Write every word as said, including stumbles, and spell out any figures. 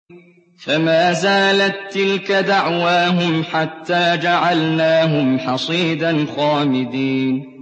فما زالت تلك دعواهم حتى جعلناهم حصيدا خامدين